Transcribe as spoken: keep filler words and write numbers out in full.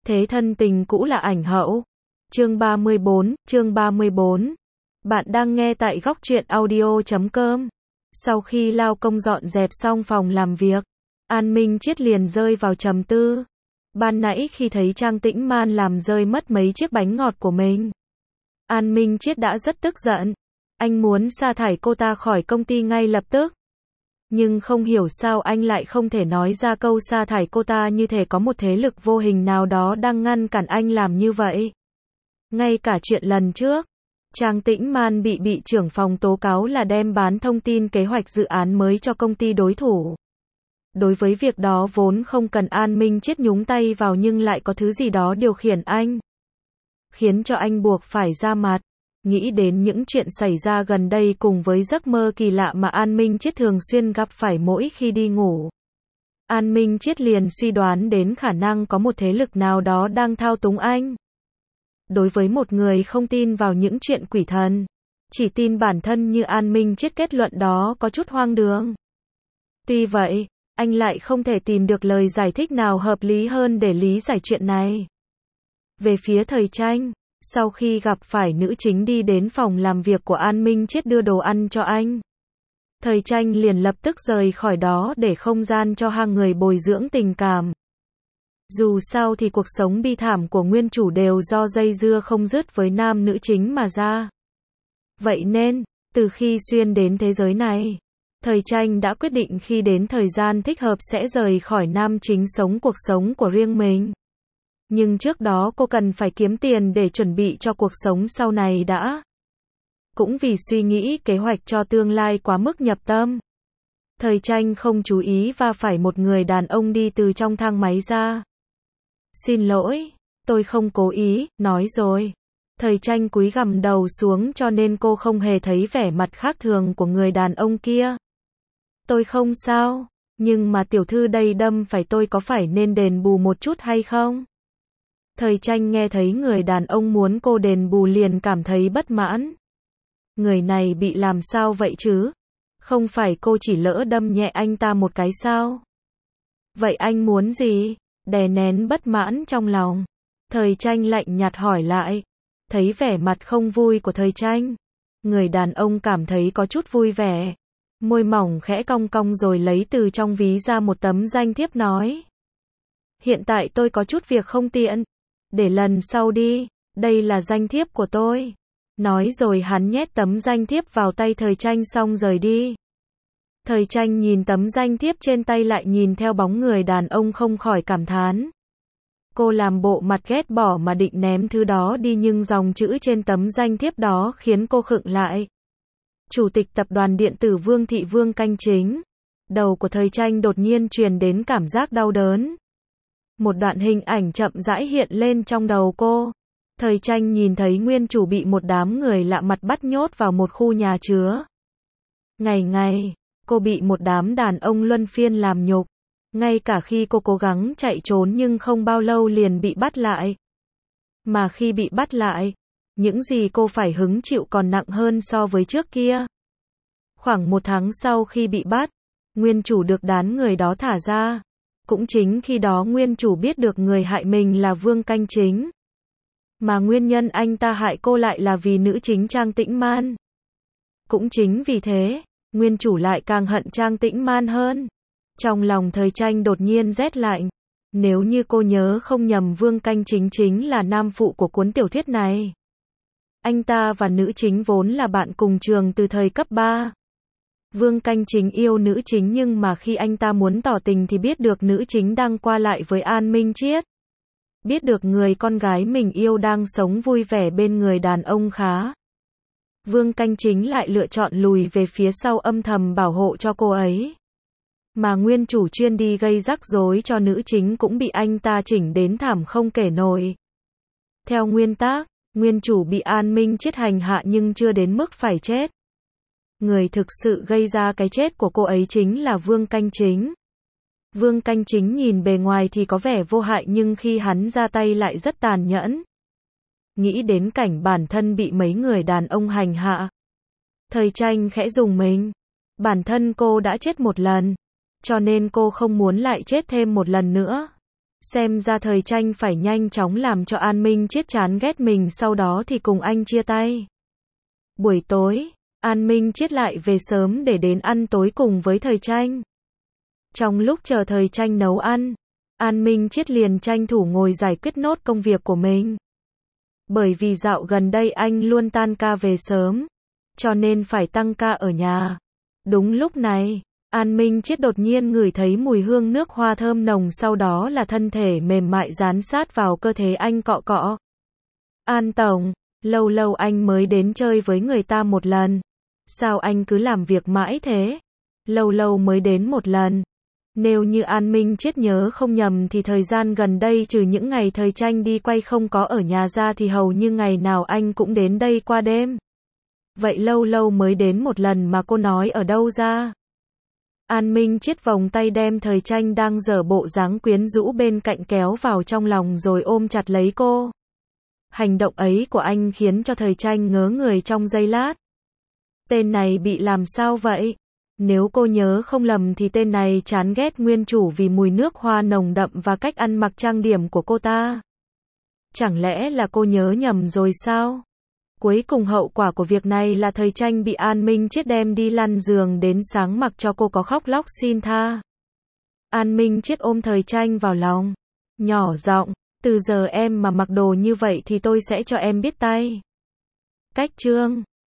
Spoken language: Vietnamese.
Thế thân tình cũ là ảnh hậu. Chương ba mươi bốn, chương ba mươi bốn. Bạn đang nghe tại góc truyện audio chấm com. Sau khi lao công dọn dẹp xong phòng làm việc, An Minh Chiết liền rơi vào trầm tư. Ban nãy khi thấy Trang Tĩnh Man làm rơi mất mấy chiếc bánh ngọt của mình, An Minh Chiết đã rất tức giận. Anh muốn sa thải cô ta khỏi công ty ngay lập tức. Nhưng không hiểu sao anh lại không thể nói ra câu sa thải cô ta, như thể có một thế lực vô hình nào đó đang ngăn cản anh làm như vậy. Ngay cả chuyện lần trước, Trang Tĩnh Man bị bị trưởng phòng tố cáo là đem bán thông tin kế hoạch dự án mới cho công ty đối thủ. Đối với việc đó vốn không cần An Minh Chiết nhúng tay vào, nhưng lại có thứ gì đó điều khiển anh, khiến cho anh buộc phải ra mặt. Nghĩ đến những chuyện xảy ra gần đây cùng với giấc mơ kỳ lạ mà An Minh Chiết thường xuyên gặp phải mỗi khi đi ngủ, An Minh Chiết liền suy đoán đến khả năng có một thế lực nào đó đang thao túng anh. Đối với một người không tin vào những chuyện quỷ thần, chỉ tin bản thân như An Minh Chiết, kết luận đó có chút hoang đường. Tuy vậy, anh lại không thể tìm được lời giải thích nào hợp lý hơn để lý giải chuyện này. Về phía Thời Tranh, sau khi gặp phải nữ chính đi đến phòng làm việc của An Minh Chiết đưa đồ ăn cho anh, Thời Tranh liền lập tức rời khỏi đó để không gian cho hai người bồi dưỡng tình cảm. Dù sao thì cuộc sống bi thảm của nguyên chủ đều do dây dưa không dứt với nam nữ chính mà ra. Vậy nên, từ khi xuyên đến thế giới này, Thời Tranh đã quyết định khi đến thời gian thích hợp sẽ rời khỏi nam chính, sống cuộc sống của riêng mình. Nhưng trước đó cô cần phải kiếm tiền để chuẩn bị cho cuộc sống sau này đã. Cũng vì suy nghĩ kế hoạch cho tương lai quá mức nhập tâm, Thời Tranh không chú ý va phải một người đàn ông đi từ trong thang máy ra. Xin lỗi, tôi không cố ý, nói rồi. Thời Tranh cúi gằm đầu xuống cho nên cô không hề thấy vẻ mặt khác thường của người đàn ông kia. Tôi không sao, nhưng mà tiểu thư đây đâm phải tôi, có phải nên đền bù một chút hay không? Thời Tranh nghe thấy người đàn ông muốn cô đền bù liền cảm thấy bất mãn. Người này bị làm sao vậy chứ? Không phải cô chỉ lỡ đâm nhẹ anh ta một cái sao? Vậy anh muốn gì? Đè nén bất mãn trong lòng, Thời Tranh lạnh nhạt hỏi lại. Thấy vẻ mặt không vui của Thời Tranh, người đàn ông cảm thấy có chút vui vẻ. Môi mỏng khẽ cong cong rồi lấy từ trong ví ra một tấm danh thiếp nói. Hiện tại tôi có chút việc không tiện, để lần sau đi, đây là danh thiếp của tôi. Nói rồi hắn nhét tấm danh thiếp vào tay Thời Tranh xong rời đi. Thời Tranh nhìn tấm danh thiếp trên tay lại nhìn theo bóng người đàn ông không khỏi cảm thán. Cô làm bộ mặt ghét bỏ mà định ném thứ đó đi, nhưng dòng chữ trên tấm danh thiếp đó khiến cô khựng lại. Chủ tịch tập đoàn điện tử Vương Thị Vương Canh Chính. Đầu của Thời Tranh đột nhiên truyền đến cảm giác đau đớn. Một đoạn hình ảnh chậm rãi hiện lên trong đầu cô. Thời Tranh nhìn thấy nguyên chủ bị một đám người lạ mặt bắt nhốt vào một khu nhà chứa. Ngày ngày, cô bị một đám đàn ông luân phiên làm nhục. Ngay cả khi cô cố gắng chạy trốn nhưng không bao lâu liền bị bắt lại. Mà khi bị bắt lại, những gì cô phải hứng chịu còn nặng hơn so với trước kia. Khoảng một tháng sau khi bị bắt, nguyên chủ được đám người đó thả ra. Cũng chính khi đó nguyên chủ biết được người hại mình là Vương Canh Chính. Mà nguyên nhân anh ta hại cô lại là vì nữ chính Trang Tĩnh Man. Cũng chính vì thế, nguyên chủ lại càng hận Trang Tĩnh Man hơn. Trong lòng Thời Tranh đột nhiên rét lạnh. Nếu như cô nhớ không nhầm, Vương Canh Chính chính là nam phụ của cuốn tiểu thuyết này. Anh ta và nữ chính vốn là bạn cùng trường từ thời cấp ba. Vương Canh Chính yêu nữ chính, nhưng mà khi anh ta muốn tỏ tình thì biết được nữ chính đang qua lại với An Minh Chiết. Biết được người con gái mình yêu đang sống vui vẻ bên người đàn ông khá. Vương Canh Chính lại lựa chọn lùi về phía sau âm thầm bảo hộ cho cô ấy. Mà nguyên chủ chuyên đi gây rắc rối cho nữ chính cũng bị anh ta chỉnh đến thảm không kể nổi. Theo nguyên tắc, nguyên chủ bị An Minh Chiết hành hạ nhưng chưa đến mức phải chết. Người thực sự gây ra cái chết của cô ấy chính là Vương Canh Chính. Vương Canh Chính nhìn bề ngoài thì có vẻ vô hại nhưng khi hắn ra tay lại rất tàn nhẫn. Nghĩ đến cảnh bản thân bị mấy người đàn ông hành hạ, Thời Tranh khẽ rùng mình. Bản thân cô đã chết một lần, cho nên cô không muốn lại chết thêm một lần nữa. Xem ra thời tranh phải nhanh chóng làm cho An Minh Chiết chán ghét mình, sau đó thì cùng anh chia tay. Buổi tối, An Minh Chiết lại về sớm để đến ăn tối cùng với thời tranh. Trong lúc chờ thời tranh nấu ăn, An Minh Chiết liền tranh thủ ngồi giải quyết nốt công việc của mình. Bởi vì dạo gần đây anh luôn tan ca về sớm, cho nên phải tăng ca ở nhà. Đúng lúc này, An Minh Chiết đột nhiên ngửi thấy mùi hương nước hoa thơm nồng, sau đó là thân thể mềm mại dán sát vào cơ thể anh cọ cọ. An tổng, lâu lâu anh mới đến chơi với người ta một lần. Sao anh cứ làm việc mãi thế? Lâu lâu mới đến một lần. Nếu như An Minh Chiết nhớ không nhầm thì thời gian gần đây trừ những ngày thời tranh đi quay không có ở nhà ra thì hầu như ngày nào anh cũng đến đây qua đêm. Vậy lâu lâu mới đến một lần mà cô nói ở đâu ra? An Minh Chiết vòng tay đem thời tranh đang dở bộ dáng quyến rũ bên cạnh kéo vào trong lòng rồi ôm chặt lấy cô. Hành động ấy của anh khiến cho thời tranh ngớ người trong giây lát. Tên này bị làm sao vậy? Nếu cô nhớ không lầm thì tên này chán ghét nguyên chủ vì mùi nước hoa nồng đậm và cách ăn mặc trang điểm của cô ta. Chẳng lẽ là cô nhớ nhầm rồi sao? Cuối cùng hậu quả của việc này là thời tranh bị An Minh Chiết đem đi lăn giường đến sáng mặc cho cô có khóc lóc xin tha. An Minh Chiết ôm thời tranh vào lòng, nhỏ giọng, từ giờ em mà mặc đồ như vậy thì tôi sẽ cho em biết tay. Cách chương